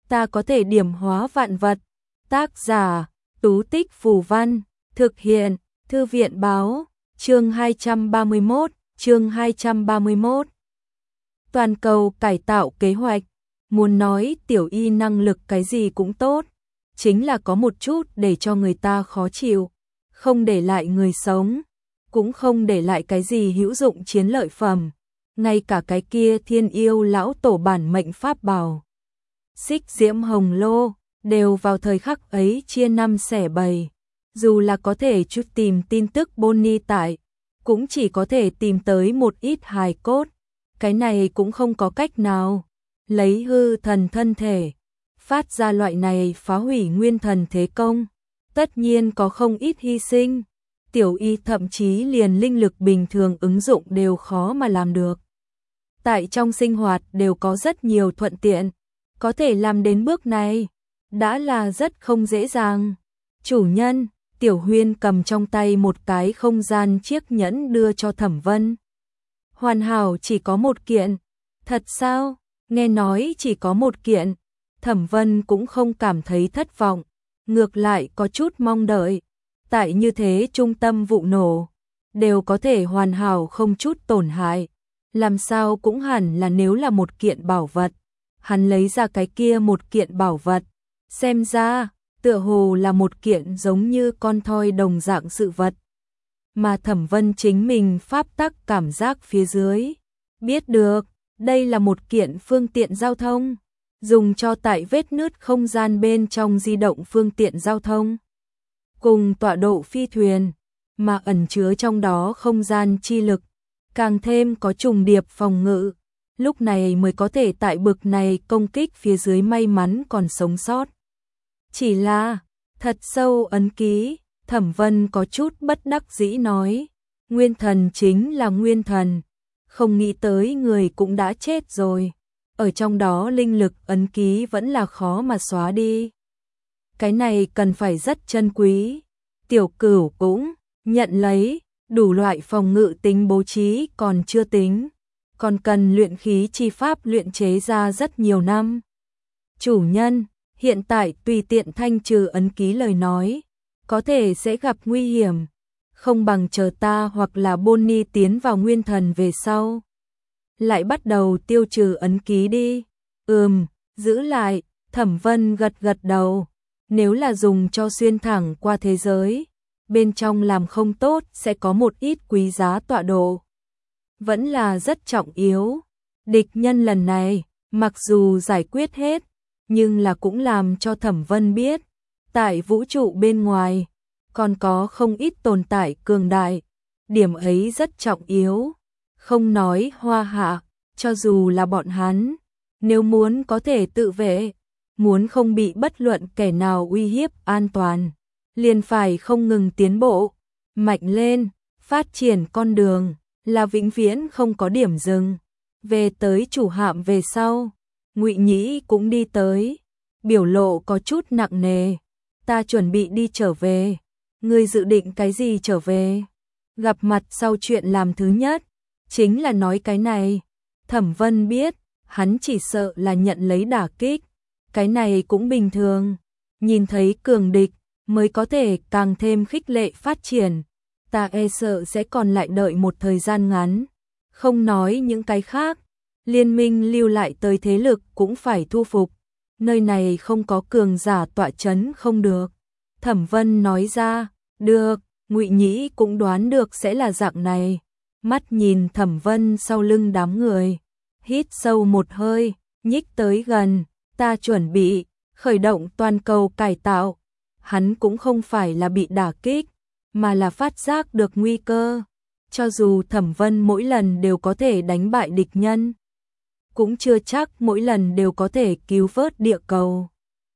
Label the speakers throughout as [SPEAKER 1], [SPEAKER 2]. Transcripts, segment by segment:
[SPEAKER 1] ta có thể điểm hóa vạn vật. Tác giả, Tú Tích Phù Văn, thực hiện, Thư viện Báo, chương 231. Toàn cầu cải tạo kế hoạch. Muốn nói Tiểu Y năng lực cái gì cũng tốt, chính là có một chút để cho người ta khó chịu, không để lại người sống, cũng không để lại cái gì hữu dụng chiến lợi phẩm, ngay cả cái kia Thiên Yêu lão tổ bản mệnh pháp bảo Xích Diễm Hồng Lô đều vào thời khắc ấy chia năm xẻ bảy. Dù là có thể chút tìm tin tức Bonnie tại, cũng chỉ có thể tìm tới một ít hài cốt, cái này cũng không có cách nào. Lấy hư thần thân thể, phát ra loại này phá hủy nguyên thần thế công, tất nhiên có không ít hy sinh. Tiểu Y thậm chí liền linh lực bình thường ứng dụng đều khó mà làm được. Tại trong sinh hoạt đều có rất nhiều thuận tiện, có thể làm đến bước này, đã là rất không dễ dàng. Chủ nhân, Tiểu Huyên cầm trong tay một cái không gian chiếc nhẫn đưa cho Thẩm Vân. Hoàn hảo chỉ có một kiện. Thật sao? Nghe nói chỉ có một kiện. Thẩm Vân cũng không cảm thấy thất vọng, ngược lại có chút mong đợi. Tại như thế trung tâm vụ nổ, đều có thể hoàn hảo không chút tổn hại. Làm sao cũng hẳn là nếu là một kiện bảo vật. Hắn lấy ra cái kia một kiện bảo vật, xem ra tựa hồ là một kiện giống như con thoi đồng dạng sự vật. Mà Thẩm Vân chính mình pháp tắc cảm giác phía dưới, biết được, đây là một kiện phương tiện giao thông, dùng cho tại vết nứt không gian bên trong di động phương tiện giao thông. Cùng tọa độ phi thuyền, mà ẩn chứa trong đó không gian chi lực, càng thêm có trùng điệp phòng ngự, lúc này mới có thể tại bực này công kích phía dưới may mắn còn sống sót. Chỉ là, thật sâu ấn ký, Thẩm Vân có chút bất đắc dĩ nói, nguyên thần chính là nguyên thần, không nghĩ tới người cũng đã chết rồi, ở trong đó linh lực ấn ký vẫn là khó mà xóa đi. Cái này cần phải rất chân quý. Tiểu Cửu cũng nhận lấy, đủ loại phòng ngự tính bố trí còn chưa tính, còn cần luyện khí chi pháp luyện chế ra rất nhiều năm. Chủ nhân, hiện tại tùy tiện thanh trừ ấn ký lời nói, có thể sẽ gặp nguy hiểm, không bằng chờ ta hoặc là Bonnie tiến vào nguyên thần về sau, lại bắt đầu tiêu trừ ấn ký đi. Giữ lại. Thẩm Vân gật gật đầu. Nếu là dùng cho xuyên thẳng qua thế giới, bên trong làm không tốt sẽ có một ít quý giá tọa độ, vẫn là rất trọng yếu. Địch nhân lần này, mặc dù giải quyết hết, nhưng là cũng làm cho Thẩm Vân biết, tại vũ trụ bên ngoài, còn có không ít tồn tại cường đại, điểm ấy rất trọng yếu. Không nói Hoa Hạ, cho dù là bọn hắn, nếu muốn có thể tự vệ, muốn không bị bất luận kẻ nào uy hiếp an toàn, liền phải không ngừng tiến bộ, mạnh lên, phát triển con đường, là vĩnh viễn không có điểm dừng. Về tới chủ hạm về sau, Ngụy Nhĩ cũng đi tới, biểu lộ có chút nặng nề. Ta chuẩn bị đi trở về. Ngươi dự định cái gì trở về? Gặp mặt sau chuyện làm thứ nhất, chính là nói cái này. Thẩm Vân biết, hắn chỉ sợ là nhận lấy đả kích. Cái này cũng bình thường. Nhìn thấy cường địch, mới có thể càng thêm khích lệ phát triển. Ta e sợ sẽ còn lại đợi một thời gian ngắn. Không nói những cái khác, liên minh lưu lại tới thế lực cũng phải thu phục. Nơi này không có cường giả tọa chấn không được. Thẩm Vân nói ra, được, Ngụy Nhĩ cũng đoán được sẽ là dạng này. Mắt nhìn Thẩm Vân sau lưng đám người, hít sâu một hơi, nhích tới gần. Ta chuẩn bị khởi động toàn cầu cải tạo. Hắn cũng không phải là bị đả kích, mà là phát giác được nguy cơ. Cho dù Thẩm Vân mỗi lần đều có thể đánh bại địch nhân, cũng chưa chắc mỗi lần đều có thể cứu vớt địa cầu.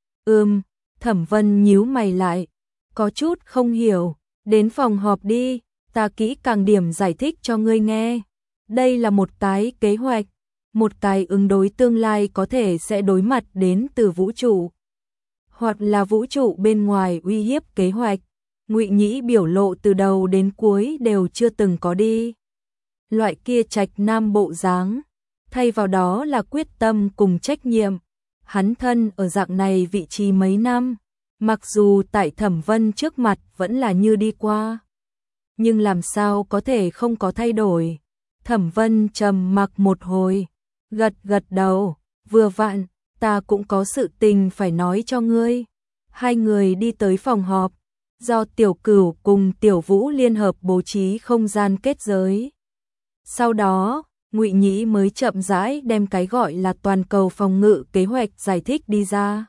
[SPEAKER 1] Thẩm Vân nhíu mày lại, có chút không hiểu. Đến phòng họp đi, ta kỹ càng điểm giải thích cho ngươi nghe. Đây là một cái kế hoạch, một cái ứng đối tương lai có thể sẽ đối mặt đến từ vũ trụ, hoặc là vũ trụ bên ngoài uy hiếp kế hoạch. Ngụy Nhĩ biểu lộ từ đầu đến cuối đều chưa từng có đi loại kia trạch nam bộ dáng, thay vào đó là quyết tâm cùng trách nhiệm. hắn thân ở dạng này vị trí mấy năm, mặc dù tại Thẩm Vân trước mặt vẫn là như đi qua, nhưng làm sao có thể không có thay đổi. Thẩm Vân trầm mặc một hồi, gật gật đầu, vừa vặn, ta cũng có sự tình phải nói cho ngươi. Hai người đi tới phòng họp, do Tiểu Cửu cùng Tiểu Vũ liên hợp bố trí không gian kết giới. Sau đó, Ngụy Nhĩ mới chậm rãi đem cái gọi là toàn cầu phòng ngự kế hoạch giải thích đi ra.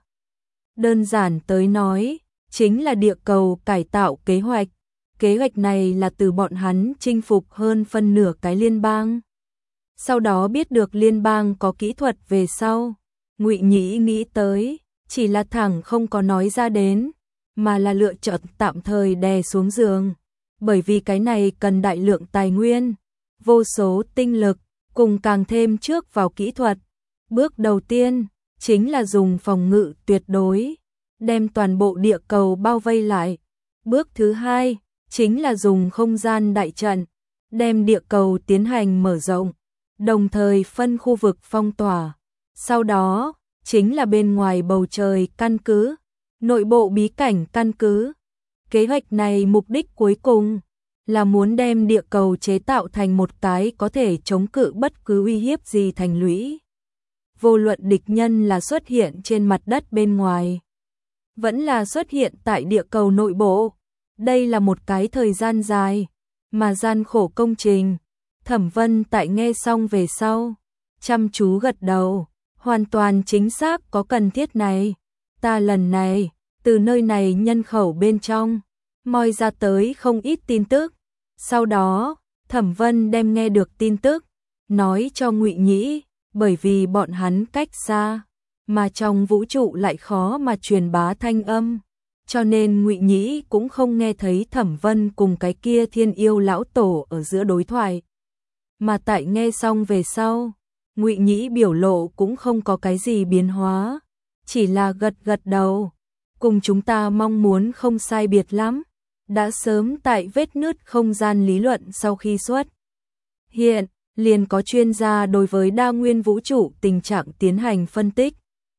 [SPEAKER 1] Đơn giản tới nói, chính là địa cầu cải tạo kế hoạch. Kế hoạch này là từ bọn hắn chinh phục hơn phân nửa cái liên bang. Sau đó biết được liên bang có kỹ thuật về sau, Ngụy Nhĩ nghĩ tới, chỉ là thẳng không có nói ra đến, mà là lựa chọn tạm thời đè xuống giường. Bởi vì cái này cần đại lượng tài nguyên, vô số tinh lực, cùng càng thêm trước vào kỹ thuật. Bước đầu tiên, chính là dùng phòng ngự tuyệt đối, đem toàn bộ địa cầu bao vây lại. Bước thứ hai, chính là dùng không gian đại trận, đem địa cầu tiến hành mở rộng, đồng thời phân khu vực phong tỏa. Sau đó, chính là bên ngoài bầu trời căn cứ, nội bộ bí cảnh căn cứ. Kế hoạch này mục đích cuối cùng là muốn đem địa cầu chế tạo thành một cái có thể chống cự bất cứ uy hiếp gì thành lũy. Vô luận địch nhân là xuất hiện trên mặt đất bên ngoài, vẫn là xuất hiện tại địa cầu nội bộ. Đây là một cái thời gian dài, mà gian khổ công trình. Thẩm Vân tại nghe xong về sau, chăm chú gật đầu, hoàn toàn chính xác có cần thiết này. Ta lần này, từ nơi này nhân khẩu bên trong, moi ra tới không ít tin tức. Sau đó, Thẩm Vân đem nghe được tin tức, nói cho Ngụy Nhĩ, bởi vì bọn hắn cách xa, mà trong vũ trụ lại khó mà truyền bá thanh âm. Cho nên Ngụy Nhĩ cũng không nghe thấy Thẩm Vân cùng cái kia thiên yêu lão tổ ở giữa đối thoại. Mà tại nghe xong về sau, Ngụy Nhĩ biểu lộ cũng không có cái gì biến hóa, chỉ là gật gật đầu, cùng chúng ta mong muốn không sai biệt lắm, đã sớm tại vết nứt không gian lý luận sau khi xuất hiện, liền có chuyên gia đối với đa nguyên vũ trụ tình trạng tiến hành phân tích.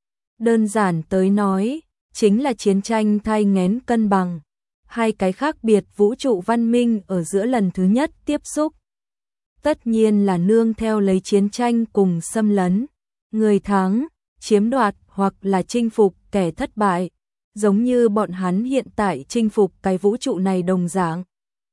[SPEAKER 1] Đơn giản tới nói, chính là chiến tranh thai nghén cân bằng, hai cái khác biệt vũ trụ văn minh ở giữa lần thứ nhất tiếp xúc. Tất nhiên là nương theo lấy chiến tranh cùng xâm lấn, người thắng, chiếm đoạt hoặc là chinh phục kẻ thất bại, giống như bọn hắn hiện tại chinh phục cái vũ trụ này đồng dạng.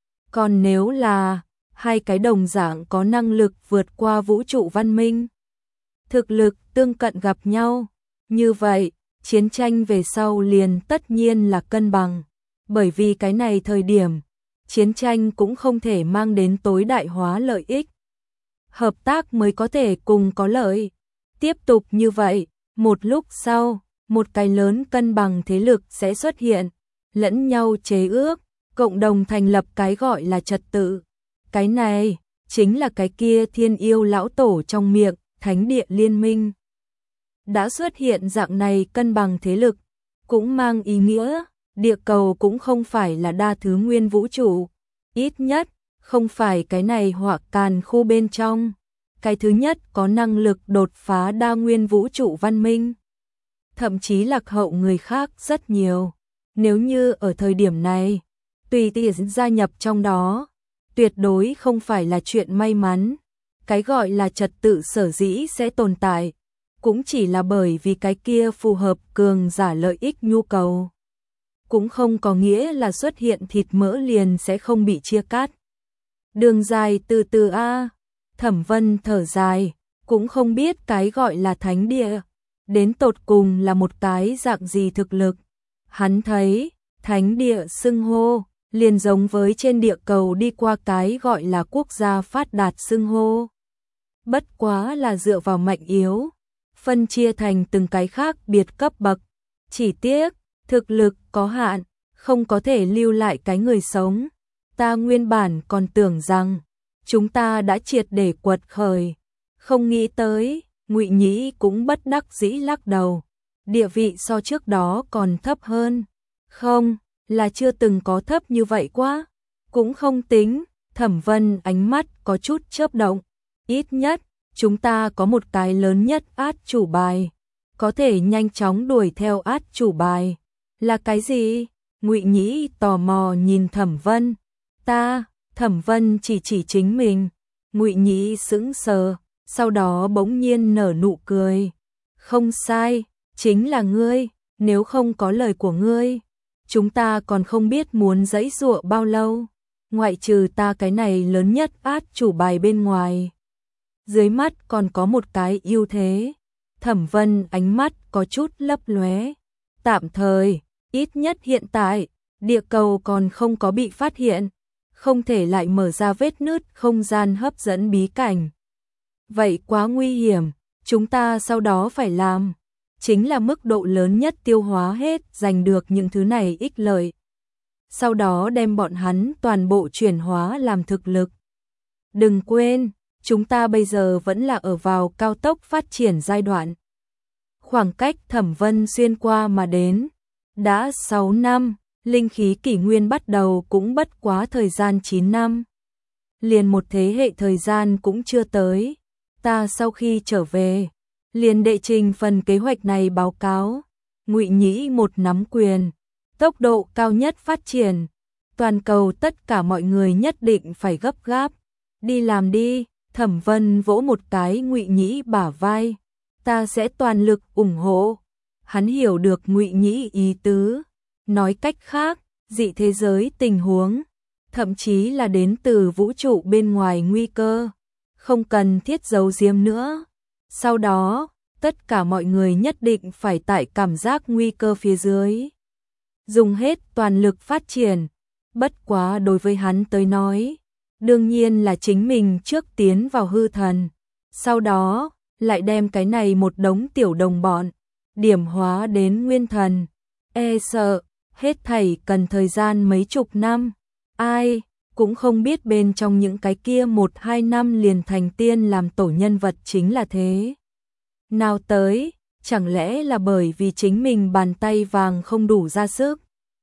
[SPEAKER 1] Còn nếu là hai cái đồng dạng có năng lực vượt qua vũ trụ văn minh, thực lực tương cận gặp nhau, như vậy, chiến tranh về sau liền tất nhiên là cân bằng, bởi vì cái này thời điểm, chiến tranh cũng không thể mang đến tối đại hóa lợi ích. Hợp tác mới có thể cùng có lợi. Tiếp tục như vậy, một lúc sau, một cái lớn cân bằng thế lực sẽ xuất hiện, lẫn nhau chế ước, cộng đồng thành lập cái gọi là trật tự. Cái này, chính là cái kia thiên yêu lão tổ trong miệng, thánh địa liên minh. Đã xuất hiện dạng này cân bằng thế lực, cũng mang ý nghĩa, địa cầu cũng không phải là đa thứ nguyên vũ trụ, ít nhất, không phải cái này hoặc càn khu bên trong. Cái thứ nhất có năng lực đột phá đa nguyên vũ trụ văn minh, thậm chí lạc hậu người khác rất nhiều. Nếu như ở thời điểm này, tùy tiện gia nhập trong đó, tuyệt đối không phải là chuyện may mắn. Cái gọi là trật tự sở dĩ sẽ tồn tại, cũng chỉ là bởi vì cái kia phù hợp cường giả lợi ích nhu cầu. Cũng không có nghĩa là xuất hiện thịt mỡ liền sẽ không bị chia cắt. Đường dài từ từ a. Thẩm Vân thở dài, cũng không biết cái gọi là thánh địa, đến tột cùng là một cái dạng gì thực lực. Hắn thấy, thánh địa xưng hô, liền giống với trên địa cầu đi qua cái gọi là quốc gia phát đạt xưng hô. Bất quá là dựa vào mạnh yếu, phân chia thành từng cái khác biệt cấp bậc. Chỉ tiếc, thực lực có hạn, không có thể lưu lại cái người sống. Ta nguyên bản còn tưởng rằng, chúng ta đã triệt để quật khởi. Không nghĩ tới, Ngụy Nhĩ cũng bất đắc dĩ lắc đầu. Địa vị so trước đó còn thấp hơn. Không, là chưa từng có thấp như vậy quá. Cũng không tính, Thẩm Vân ánh mắt có chút chớp động. Ít nhất, chúng ta có một cái lớn nhất át chủ bài. có thể nhanh chóng đuổi theo át chủ bài. Là cái gì? Ngụy Nhĩ tò mò nhìn Thẩm Vân. Thẩm Vân chỉ chính mình. Ngụy Nhĩ sững sờ, sau đó bỗng nhiên nở nụ cười. Không sai, chính là ngươi, nếu không có lời của ngươi, chúng ta còn không biết muốn giãy giụa bao lâu, ngoại trừ ta cái này lớn nhất át chủ bài bên ngoài. Dưới mắt còn có một cái ưu thế. Thẩm Vân ánh mắt có chút lấp lóe. Tạm thời, ít nhất hiện tại, địa cầu còn không có bị phát hiện, không thể lại mở ra vết nứt không gian hấp dẫn bí cảnh. Vậy quá nguy hiểm, chúng ta sau đó phải làm chính là mức độ lớn nhất tiêu hóa hết, giành được những thứ này ích lợi. Sau đó đem bọn hắn toàn bộ chuyển hóa làm thực lực. Đừng quên, chúng ta bây giờ vẫn là ở vào cao tốc phát triển giai đoạn. Khoảng cách Thẩm Vân xuyên qua mà đến đã 6 năm, linh khí kỷ nguyên bắt đầu cũng bất quá thời gian 9 năm. Liền một thế hệ thời gian cũng chưa tới. Ta sau khi trở về, liền đệ trình phần kế hoạch này báo cáo. Ngụy Nhĩ một nắm quyền, tốc độ cao nhất phát triển. Toàn cầu tất cả mọi người nhất định phải gấp gáp. Đi làm đi. Thẩm Vân vỗ một cái Ngụy Nhĩ bả vai. Ta sẽ toàn lực ủng hộ. Hắn hiểu được Ngụy Nhĩ ý tứ. Nói cách khác, dị thế giới tình huống, thậm chí là đến từ vũ trụ bên ngoài nguy cơ, không cần thiết giấu giếm nữa. Sau đó, tất cả mọi người nhất định phải tại cảm giác nguy cơ phía dưới dùng hết toàn lực phát triển. Bất quá đối với hắn tới nói, đương nhiên là chính mình trước tiến vào hư thần, sau đó lại đem cái này một đống tiểu đồng bọn điểm hóa đến nguyên thần. Sợ hết thảy cần thời gian mấy chục năm, ai cũng không biết bên trong những cái kia 1-2 năm liền thành tiên làm tổ nhân vật chính là thế nào tới, chẳng lẽ là bởi vì chính mình bàn tay vàng không đủ ra sức.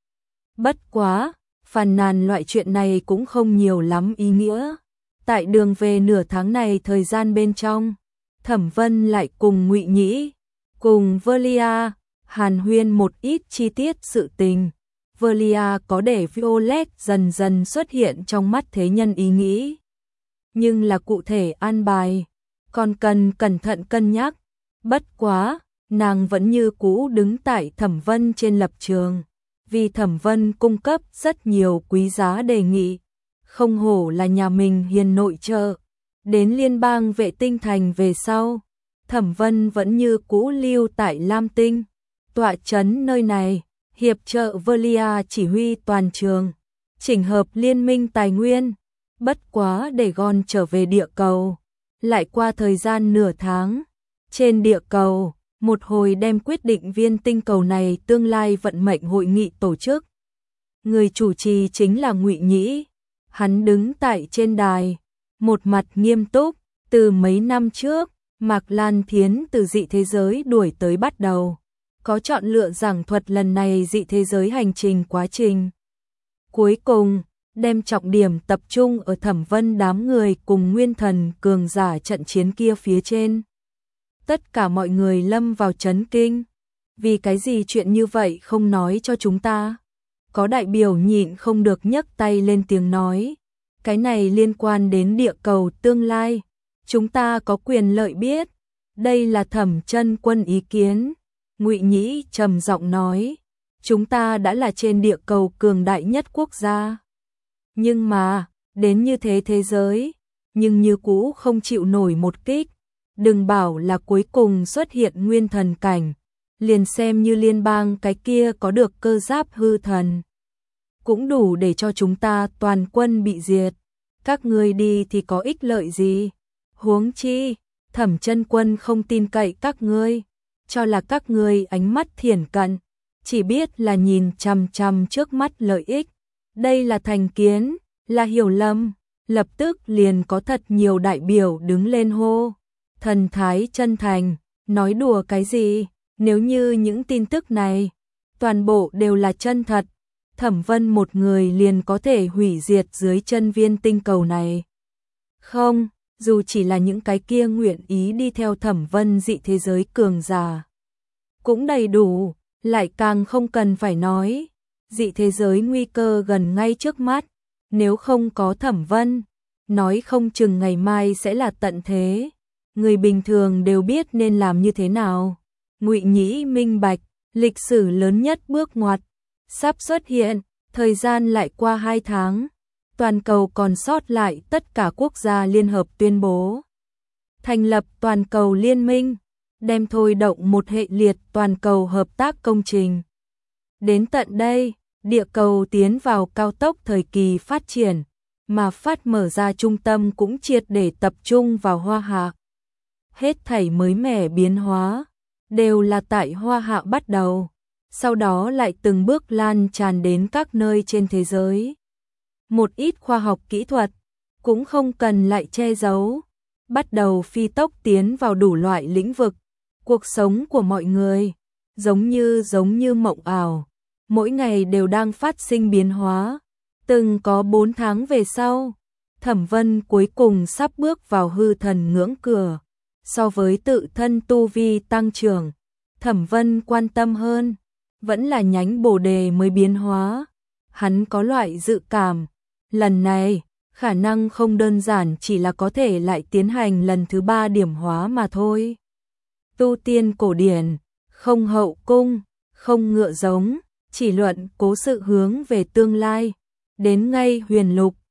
[SPEAKER 1] Bất quá, phàn nàn loại chuyện này cũng không nhiều lắm ý nghĩa. Tại đường về nửa tháng này thời gian bên trong, Thẩm Vân lại cùng Ngụy Nhĩ, cùng Velia hàn huyên một ít chi tiết sự tình. Velia có để Violet dần dần xuất hiện trong mắt thế nhân ý nghĩ. Nhưng là cụ thể an bài, còn cần cẩn thận cân nhắc. Bất quá, nàng vẫn như cũ đứng tại Thẩm Vân trên lập trường. Vì Thẩm Vân cung cấp rất nhiều quý giá đề nghị. Không hổ là nhà mình hiền nội trợ. Đến liên bang vệ tinh thành về sau, Thẩm Vân vẫn như cũ lưu tại Lam Tinh, tọa trấn nơi này, hiệp trợ Velia chỉ huy toàn trường, chỉnh hợp liên minh tài nguyên. Bất quá để Gon trở về địa cầu, lại qua thời gian nửa tháng, trên địa cầu, một hồi đem quyết định viên tinh cầu này tương lai vận mệnh hội nghị tổ chức. Người chủ trì chính là Ngụy Nhĩ, hắn đứng tại trên đài, một mặt nghiêm túc. Từ mấy năm trước, Mạc Lan Thiến từ dị thế giới đuổi tới bắt đầu, có chọn lựa giảng thuật lần này dị thế giới hành trình quá trình. Cuối cùng, đem trọng điểm tập trung ở Thẩm Vân đám người cùng nguyên thần cường giả trận chiến kia phía trên. Tất cả mọi người lâm vào chấn kinh. Vì cái gì chuyện như vậy không nói cho chúng ta? Có đại biểu nhịn không được nhấc tay lên tiếng nói. Cái này liên quan đến địa cầu tương lai. Chúng ta có quyền lợi biết. Đây là Thẩm Chân Quân ý kiến. Ngụy Nhĩ trầm giọng nói. Chúng ta đã là trên địa cầu cường đại nhất quốc gia. Nhưng mà, đến như thế thế giới, nhưng như cũ không chịu nổi một kích. Đừng bảo là cuối cùng xuất hiện nguyên thần cảnh, liền xem như liên bang cái kia có được cơ giáp hư thần, cũng đủ để cho chúng ta toàn quân bị diệt. Các ngươi đi thì có ích lợi gì? Huống chi, Thẩm Chân Quân không tin cậy các ngươi, cho là các ngươi ánh mắt thiển cận, chỉ biết là nhìn chằm chằm trước mắt lợi ích. Đây là thành kiến, là hiểu lầm. Lập tức liền có thật nhiều đại biểu đứng lên hô. Thần thái chân thành, nói đùa cái gì? Nếu như những tin tức này toàn bộ đều là chân thật, Thẩm Vân một người liền có thể hủy diệt dưới chân viên tinh cầu này. Không, dù chỉ là những cái kia nguyện ý đi theo Thẩm Vân dị thế giới cường giả, cũng đầy đủ, lại càng không cần phải nói. Dị thế giới nguy cơ gần ngay trước mắt, nếu không có Thẩm Vân, nói không chừng ngày mai sẽ là tận thế. Người bình thường đều biết nên làm như thế nào. Ngụy Nhĩ minh bạch, lịch sử lớn nhất bước ngoặt sắp xuất hiện, thời gian lại qua 2 tháng. Toàn cầu còn sót lại tất cả quốc gia liên hợp tuyên bố thành lập toàn cầu liên minh, đem thôi động một hệ liệt toàn cầu hợp tác công trình. Đến tận đây, địa cầu tiến vào cao tốc thời kỳ phát triển, mà phát mở ra trung tâm cũng triệt để tập trung vào Hoa Hạ. Hết thảy mới mẻ biến hóa, đều là tại Hoa Hạ bắt đầu, sau đó lại từng bước lan tràn đến các nơi trên thế giới. Một ít khoa học kỹ thuật, cũng không cần lại che giấu, bắt đầu phi tốc tiến vào đủ loại lĩnh vực. Cuộc sống của mọi người, giống như mộng ảo, mỗi ngày đều đang phát sinh biến hóa. Từng có 4 tháng về sau, Thẩm Vân cuối cùng sắp bước vào hư thần ngưỡng cửa. So với tự thân tu vi tăng trưởng, Thẩm Vân quan tâm hơn, vẫn là nhánh bồ đề mới biến hóa. Hắn có loại dự cảm, lần này, khả năng không đơn giản chỉ là có thể lại tiến hành lần thứ 3 điểm hóa mà thôi. Tu tiên cổ điển, không hậu cung, không ngựa giống, chỉ luận cố sự hướng về tương lai, đến ngay huyền lục,